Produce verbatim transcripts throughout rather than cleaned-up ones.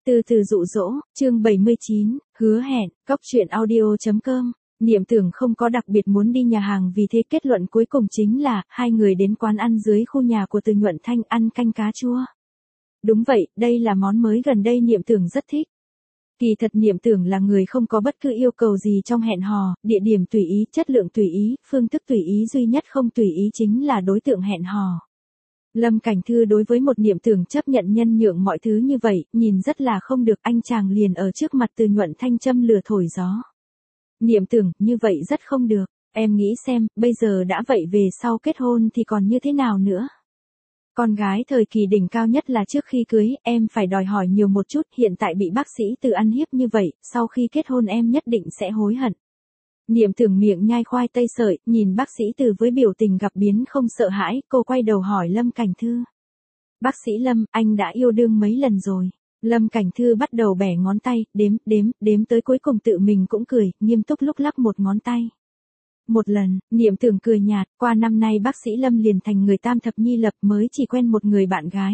Từ từ dụ dỗ, chương bảy mươi chín, hứa hẹn, cóc truyện audio chấm com. Niệm Tưởng không có đặc biệt muốn đi nhà hàng, vì thế kết luận cuối cùng chính là hai người đến quán ăn dưới khu nhà của Từ Nhuận Thanh ăn canh cá chua. Đúng vậy, đây là món mới gần đây Niệm Tưởng rất thích. Kỳ thật Niệm Tưởng là người không có bất cứ yêu cầu gì trong hẹn hò, địa điểm tùy ý, chất lượng tùy ý, phương thức tùy ý, duy nhất không tùy ý chính là đối tượng hẹn hò. Lâm Cảnh Thư đối với một Niệm Tưởng chấp nhận nhân nhượng mọi thứ như vậy, nhìn rất là không được, anh chàng liền ở trước mặt Từ Nhuận Thanh châm lửa thổi gió. Niệm Tưởng, như vậy rất không được, em nghĩ xem, bây giờ đã vậy về sau kết hôn thì còn như thế nào nữa. Con gái thời kỳ đỉnh cao nhất là trước khi cưới, em phải đòi hỏi nhiều một chút, hiện tại bị bác sĩ Từ ăn hiếp như vậy, sau khi kết hôn em nhất định sẽ hối hận. Niệm Tưởng miệng nhai khoai tây sợi, nhìn bác sĩ Từ với biểu tình gặp biến không sợ hãi, cô quay đầu hỏi Lâm Cảnh Thư. Bác sĩ Lâm, anh đã yêu đương mấy lần rồi? Lâm Cảnh Thư bắt đầu bẻ ngón tay, đếm, đếm, đếm tới cuối cùng tự mình cũng cười, nghiêm túc lúc lắc một ngón tay. Một lần, Niệm Tưởng cười nhạt, qua năm nay bác sĩ Lâm liền thành người tam thập nhi lập, mới chỉ quen một người bạn gái.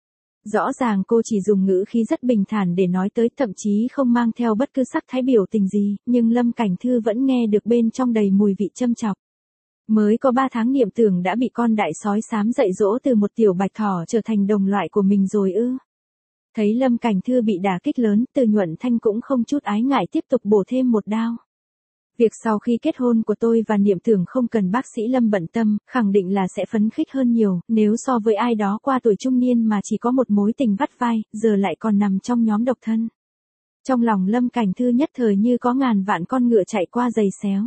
Rõ ràng cô chỉ dùng ngữ khí rất bình thản để nói tới, thậm chí không mang theo bất cứ sắc thái biểu tình gì, nhưng Lâm Cảnh Thư vẫn nghe được bên trong đầy mùi vị châm chọc. Mới có ba tháng Niệm Tưởng đã bị con đại sói xám dạy dỗ từ một tiểu bạch thỏ trở thành đồng loại của mình rồi ư. Thấy Lâm Cảnh Thư bị đả kích lớn, Từ Nhuận Thanh cũng không chút ái ngại tiếp tục bổ thêm một đao. Việc sau khi kết hôn của tôi và Niệm Tưởng không cần bác sĩ Lâm bận tâm, khẳng định là sẽ phấn khích hơn nhiều, nếu so với ai đó qua tuổi trung niên mà chỉ có một mối tình vắt vai, giờ lại còn nằm trong nhóm độc thân. Trong lòng Lâm Cảnh Thư nhất thời như có ngàn vạn con ngựa chạy qua giày xéo.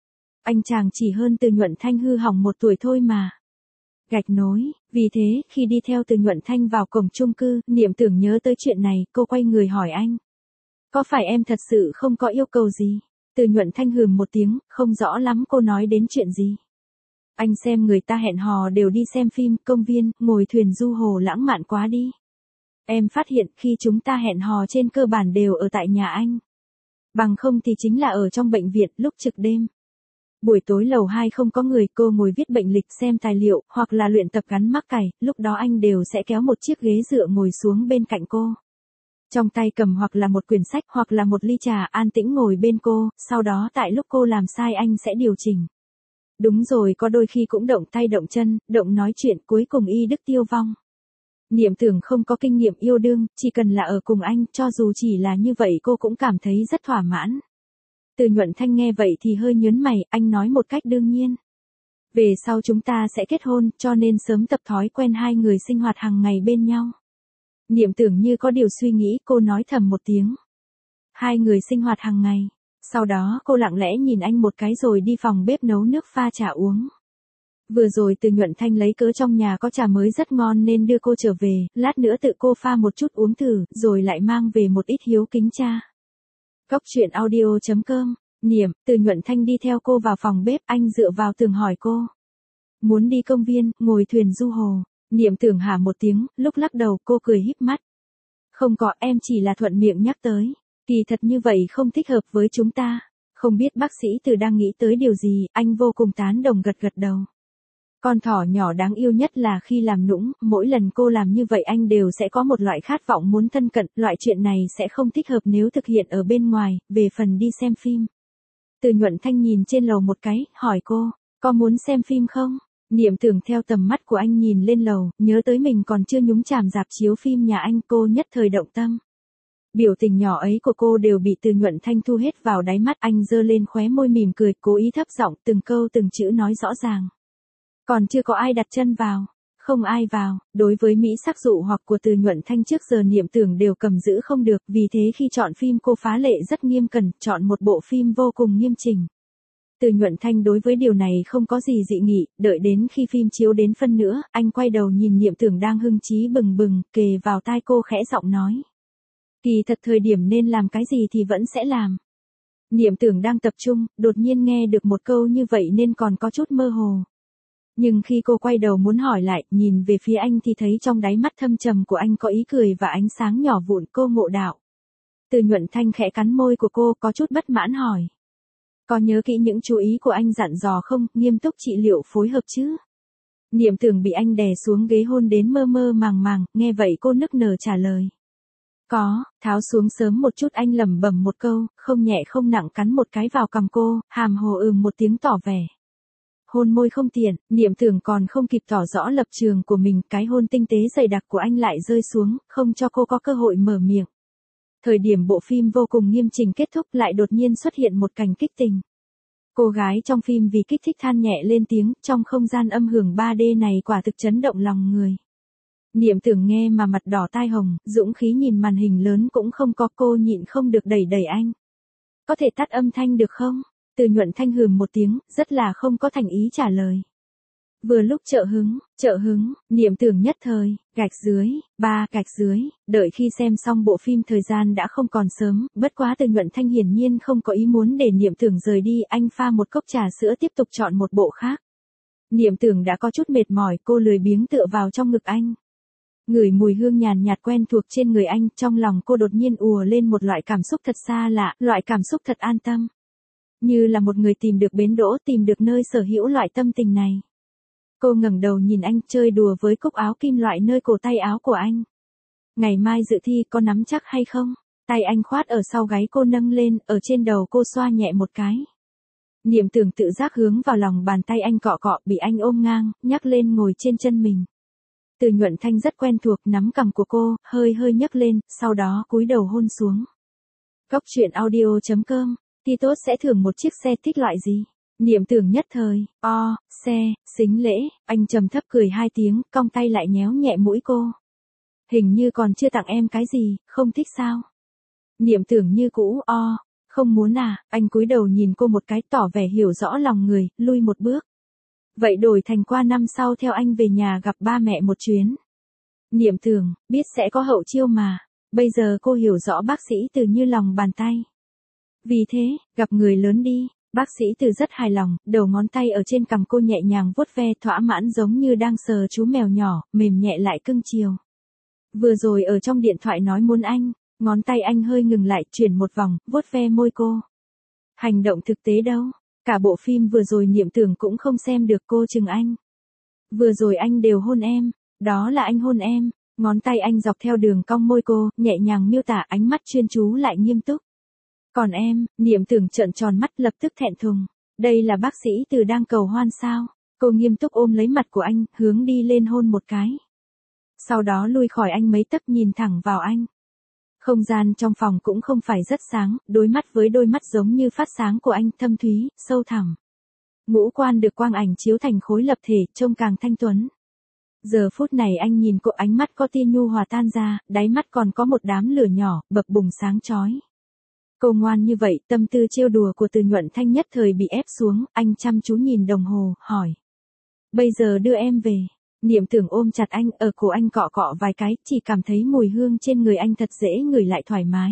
Anh chàng chỉ hơn Từ Nhuận Thanh hư hỏng một tuổi thôi mà. Gạch nối, vì thế, khi đi theo Từ Nhuận Thanh vào cổng chung cư, Niệm Tưởng nhớ tới chuyện này, cô quay người hỏi anh. Có phải em thật sự không có yêu cầu gì? Từ Nhuận Thanh hừm một tiếng, không rõ lắm cô nói đến chuyện gì. Anh xem người ta hẹn hò đều đi xem phim, công viên, ngồi thuyền du hồ lãng mạn quá đi. Em phát hiện khi chúng ta hẹn hò trên cơ bản đều ở tại nhà anh. Bằng không thì chính là ở trong bệnh viện lúc trực đêm. Buổi tối lầu hai không có người, cô ngồi viết bệnh lịch, xem tài liệu, hoặc là luyện tập gắn mắc cày, lúc đó anh đều sẽ kéo một chiếc ghế dựa ngồi xuống bên cạnh cô. Trong tay cầm hoặc là một quyển sách hoặc là một ly trà, an tĩnh ngồi bên cô, sau đó tại lúc cô làm sai anh sẽ điều chỉnh. Đúng rồi, có đôi khi cũng động tay động chân, động nói chuyện, cuối cùng y đức tiêu vong. Niệm Tưởng không có kinh nghiệm yêu đương, chỉ cần là ở cùng anh, cho dù chỉ là như vậy cô cũng cảm thấy rất thỏa mãn. Từ Nhuận Thanh nghe vậy thì hơi nhớn mày, anh nói một cách đương nhiên. Về sau chúng ta sẽ kết hôn, cho nên sớm tập thói quen hai người sinh hoạt hàng ngày bên nhau. Niệm Tưởng như có điều suy nghĩ, cô nói thầm một tiếng. Hai người sinh hoạt hàng ngày. Sau đó cô lặng lẽ nhìn anh một cái rồi đi phòng bếp nấu nước pha trà uống. Vừa rồi Từ Nhuận Thanh lấy cớ trong nhà có trà mới rất ngon nên đưa cô trở về, lát nữa tự cô pha một chút uống thử, rồi lại mang về một ít hiếu kính cha. Cóc truyện audio chấm com. Niệm, Từ Nhuận Thanh đi theo cô vào phòng bếp, anh dựa vào tường hỏi cô. Muốn đi công viên, ngồi thuyền du hồ. Niệm Tưởng hả một tiếng, lúc lắc đầu cô cười híp mắt. Không có, em chỉ là thuận miệng nhắc tới. Kỳ thật như vậy không thích hợp với chúng ta. Không biết bác sĩ Từ đang nghĩ tới điều gì, anh vô cùng tán đồng gật gật đầu. Con thỏ nhỏ đáng yêu nhất là khi làm nũng, mỗi lần cô làm như vậy anh đều sẽ có một loại khát vọng muốn thân cận, loại chuyện này sẽ không thích hợp nếu thực hiện ở bên ngoài, về phần đi xem phim. Từ Nhuận Thanh nhìn trên lầu một cái, hỏi cô, có muốn xem phim không? Niệm Tưởng theo tầm mắt của anh nhìn lên lầu, nhớ tới mình còn chưa nhúng chàm rạp chiếu phim nhà anh, cô nhất thời động tâm. Biểu tình nhỏ ấy của cô đều bị Từ Nhuận Thanh thu hết vào đáy mắt, anh giơ lên khóe môi mỉm cười, cố ý thấp giọng, từng câu từng chữ nói rõ ràng. Còn chưa có ai đặt chân vào, không ai vào, đối với mỹ sắc dụ hoặc của Từ Nhuận Thanh trước giờ Niệm Tưởng đều cầm giữ không được, vì thế khi chọn phim cô phá lệ rất nghiêm cẩn, chọn một bộ phim vô cùng nghiêm chỉnh. Từ Nhuận Thanh đối với điều này không có gì dị nghị, đợi đến khi phim chiếu đến phân nữa, anh quay đầu nhìn Niệm Tưởng đang hưng chí bừng bừng, kề vào tai cô khẽ giọng nói. Kỳ thật thời điểm nên làm cái gì thì vẫn sẽ làm. Niệm Tưởng đang tập trung, đột nhiên nghe được một câu như vậy nên còn có chút mơ hồ. Nhưng khi cô quay đầu muốn hỏi lại, nhìn về phía anh thì thấy trong đáy mắt thâm trầm của anh có ý cười và ánh sáng nhỏ vụn, cô ngộ đạo. Từ Nhuận Thanh khẽ cắn môi của cô, có chút bất mãn hỏi. Có nhớ kỹ những chú ý của anh dặn dò không, nghiêm túc trị liệu phối hợp chứ? Niệm Tưởng bị anh đè xuống ghế hôn đến mơ mơ màng màng, nghe vậy cô nức nở trả lời. Có, tháo xuống sớm một chút, anh lẩm bẩm một câu, không nhẹ không nặng cắn một cái vào cằm cô, hàm hồ ừm một tiếng tỏ vẻ. Hôn môi không tiện, Niệm Tưởng còn không kịp tỏ rõ lập trường của mình, cái hôn tinh tế dày đặc của anh lại rơi xuống, không cho cô có cơ hội mở miệng. Thời điểm bộ phim vô cùng nghiêm chỉnh kết thúc lại đột nhiên xuất hiện một cảnh kích tình. Cô gái trong phim vì kích thích than nhẹ lên tiếng, trong không gian âm hưởng ba D này quả thực chấn động lòng người. Niệm Tưởng nghe mà mặt đỏ tai hồng, dũng khí nhìn màn hình lớn cũng không có, cô nhịn không được đẩy đẩy anh. Có thể tắt âm thanh được không? Từ Nhuận Thanh hừm một tiếng, rất là không có thành ý trả lời. Vừa lúc trợ hứng, trợ hứng, Niệm Tưởng nhất thời, gạch dưới, ba, gạch dưới, đợi khi xem xong bộ phim thời gian đã không còn sớm, bất quá Từ Nhuận Thanh hiển nhiên không có ý muốn để Niệm Tưởng rời đi, anh pha một cốc trà sữa tiếp tục chọn một bộ khác. Niệm Tưởng đã có chút mệt mỏi, cô lười biếng tựa vào trong ngực anh. Ngửi mùi hương nhàn nhạt quen thuộc trên người anh, trong lòng cô đột nhiên ùa lên một loại cảm xúc thật xa lạ, loại cảm xúc thật an tâm. Như là một người tìm được bến đỗ, tìm được nơi sở hữu loại tâm tình này. Cô ngẩng đầu nhìn anh, chơi đùa với cúc áo kim loại nơi cổ tay áo của anh. Ngày mai dự thi có nắm chắc hay không? Tay anh khoát ở sau gáy cô nâng lên, ở trên đầu cô xoa nhẹ một cái. Niệm Tưởng tự giác hướng vào lòng bàn tay anh cọ cọ, bị anh ôm ngang, nhắc lên ngồi trên chân mình. Từ Nhuận Thanh rất quen thuộc nắm cằm của cô, hơi hơi nhấc lên, sau đó cúi đầu hôn xuống. Cốc truyện audio chấm com, Titos sẽ thưởng một chiếc xe thích loại gì? Niệm Tưởng nhất thời, o, xe, xính lễ, anh trầm thấp cười hai tiếng, cong tay lại nhéo nhẹ mũi cô. Hình như còn chưa tặng em cái gì, không thích sao? Niệm Tưởng như cũ, o, không muốn à, anh cúi đầu nhìn cô một cái tỏ vẻ hiểu rõ lòng người, lui một bước. Vậy đổi thành qua năm sau theo anh về nhà gặp ba mẹ một chuyến. Niệm Tưởng, biết sẽ có hậu chiêu mà, bây giờ cô hiểu rõ bác sĩ Từ như lòng bàn tay. Vì thế, gặp người lớn đi, bác sĩ Từ rất hài lòng, đầu ngón tay ở trên cằm cô nhẹ nhàng vuốt ve thỏa mãn giống như đang sờ chú mèo nhỏ, mềm nhẹ lại cưng chiều. Vừa rồi ở trong điện thoại nói muốn anh, ngón tay anh hơi ngừng lại, chuyển một vòng, vuốt ve môi cô. Hành động thực tế đâu? Cả bộ phim vừa rồi Niệm Tưởng cũng không xem được, cô chừng anh. Vừa rồi anh đều hôn em, đó là anh hôn em, ngón tay anh dọc theo đường cong môi cô, nhẹ nhàng miêu tả, ánh mắt chuyên chú lại nghiêm túc. Còn em, Niệm Tưởng trợn tròn mắt lập tức thẹn thùng, đây là bác sĩ Từ đang cầu hoan sao? Cô nghiêm túc ôm lấy mặt của anh, hướng đi lên hôn một cái. Sau đó lui khỏi anh mấy tấc nhìn thẳng vào anh. Không gian trong phòng cũng không phải rất sáng, đối mắt với đôi mắt giống như phát sáng của anh, thâm thúy, sâu thẳm. Ngũ quan được quang ảnh chiếu thành khối lập thể, trông càng thanh tuấn. Giờ phút này anh nhìn cô, ánh mắt có tia nhu hòa tan ra, đáy mắt còn có một đám lửa nhỏ, bập bùng sáng chói. Cô ngoan như vậy, tâm tư trêu đùa của Từ Nhuận Thanh nhất thời bị ép xuống, anh chăm chú nhìn đồng hồ, hỏi. Bây giờ đưa em về. Niệm Tưởng ôm chặt anh, ở cổ anh cọ cọ vài cái, chỉ cảm thấy mùi hương trên người anh thật dễ ngửi lại thoải mái.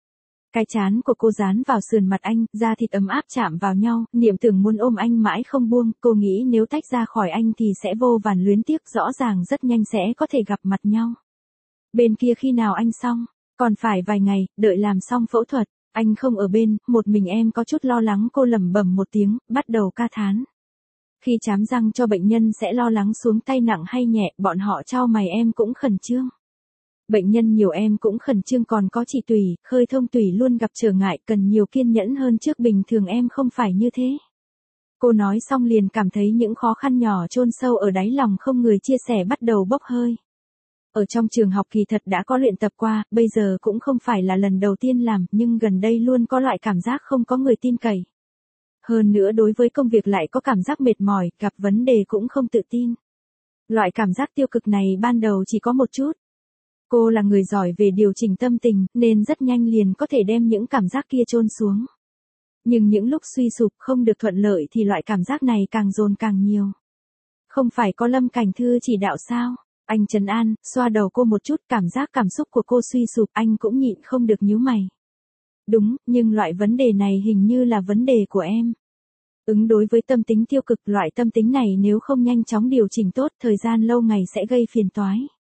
Cái trán của cô dán vào sườn mặt anh, da thịt ấm áp chạm vào nhau, Niệm Tưởng muốn ôm anh mãi không buông, cô nghĩ nếu tách ra khỏi anh thì sẽ vô vàn luyến tiếc, rõ ràng rất nhanh sẽ có thể gặp mặt nhau. Bên kia khi nào anh xong? Còn phải vài ngày, đợi làm xong phẫu thuật, anh không ở bên, một mình em có chút lo lắng, cô lẩm bẩm một tiếng, bắt đầu ca thán. Khi chám răng cho bệnh nhân sẽ lo lắng xuống tay nặng hay nhẹ, bọn họ chau mày em cũng khẩn trương. Bệnh nhân nhiều em cũng khẩn trương, còn có chị Tùy, khơi thông Tùy luôn gặp trở ngại, cần nhiều kiên nhẫn hơn trước, bình thường em không phải như thế. Cô nói xong liền cảm thấy những khó khăn nhỏ chôn sâu ở đáy lòng không người chia sẻ bắt đầu bốc hơi. Ở trong trường học kỳ thật đã có luyện tập qua, bây giờ cũng không phải là lần đầu tiên làm, nhưng gần đây luôn có loại cảm giác không có người tin cậy. Hơn nữa đối với công việc lại có cảm giác mệt mỏi, gặp vấn đề cũng không tự tin. Loại cảm giác tiêu cực này ban đầu chỉ có một chút. Cô là người giỏi về điều chỉnh tâm tình, nên rất nhanh liền có thể đem những cảm giác kia chôn xuống. Nhưng những lúc suy sụp không được thuận lợi thì loại cảm giác này càng dồn càng nhiều. Không phải có Lâm Cảnh Thư chỉ đạo sao? Anh trấn an, xoa đầu cô một chút, cảm giác cảm xúc của cô suy sụp, anh cũng nhịn không được nhíu mày. Đúng, nhưng loại vấn đề này hình như là vấn đề của em. Ứng đối với tâm tính tiêu cực, loại tâm tính này nếu không nhanh chóng điều chỉnh tốt, thời gian lâu ngày sẽ gây phiền toái.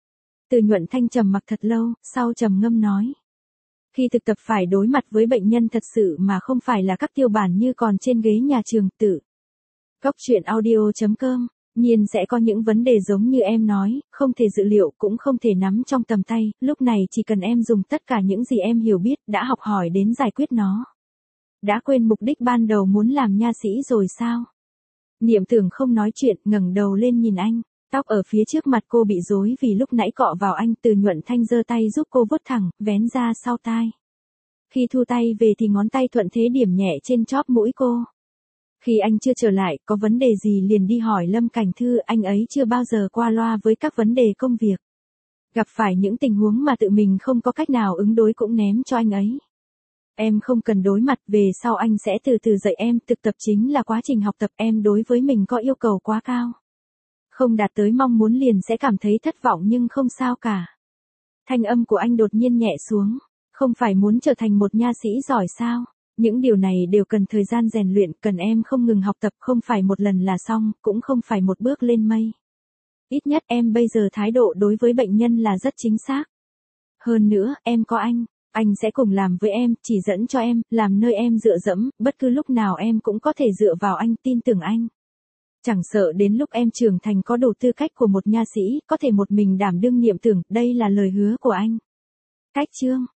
Từ Nhuận Thanh trầm mặc thật lâu, sau trầm ngâm nói. Khi thực tập phải đối mặt với bệnh nhân thật sự mà không phải là các tiêu bản như còn trên ghế nhà trường tự. Cốc truyện audio chấm com Nhiên sẽ có những vấn đề giống như em nói, không thể dự liệu cũng không thể nắm trong tầm tay, lúc này chỉ cần em dùng tất cả những gì em hiểu biết, đã học hỏi đến giải quyết nó. Đã quên mục đích ban đầu muốn làm nha sĩ rồi sao? Niệm Tưởng không nói chuyện, ngẩng đầu lên nhìn anh. Tóc ở phía trước mặt cô bị rối vì lúc nãy cọ vào anh. Từ Nhuận Thanh giơ tay giúp cô vuốt thẳng, vén ra sau tai. Khi thu tay về thì ngón tay thuận thế điểm nhẹ trên chóp mũi cô. Khi anh chưa trở lại, có vấn đề gì liền đi hỏi Lâm Cảnh Thư, anh ấy chưa bao giờ qua loa với các vấn đề công việc. Gặp phải những tình huống mà tự mình không có cách nào ứng đối cũng ném cho anh ấy. Em không cần đối mặt, về sau anh sẽ từ từ dạy em, thực tập chính là quá trình học tập, em đối với mình có yêu cầu quá cao. Không đạt tới mong muốn liền sẽ cảm thấy thất vọng nhưng không sao cả. Thanh âm của anh đột nhiên nhẹ xuống, không phải muốn trở thành một nha sĩ giỏi sao? Những điều này đều cần thời gian rèn luyện, cần em không ngừng học tập, không phải một lần là xong, cũng không phải một bước lên mây. Ít nhất em bây giờ thái độ đối với bệnh nhân là rất chính xác. Hơn nữa, em có anh, anh sẽ cùng làm với em, chỉ dẫn cho em, làm nơi em dựa dẫm, bất cứ lúc nào em cũng có thể dựa vào anh, tin tưởng anh. Chẳng sợ đến lúc em trưởng thành có đủ tư cách của một nha sĩ, có thể một mình đảm đương Niệm Tưởng, đây là lời hứa của anh. Cách chương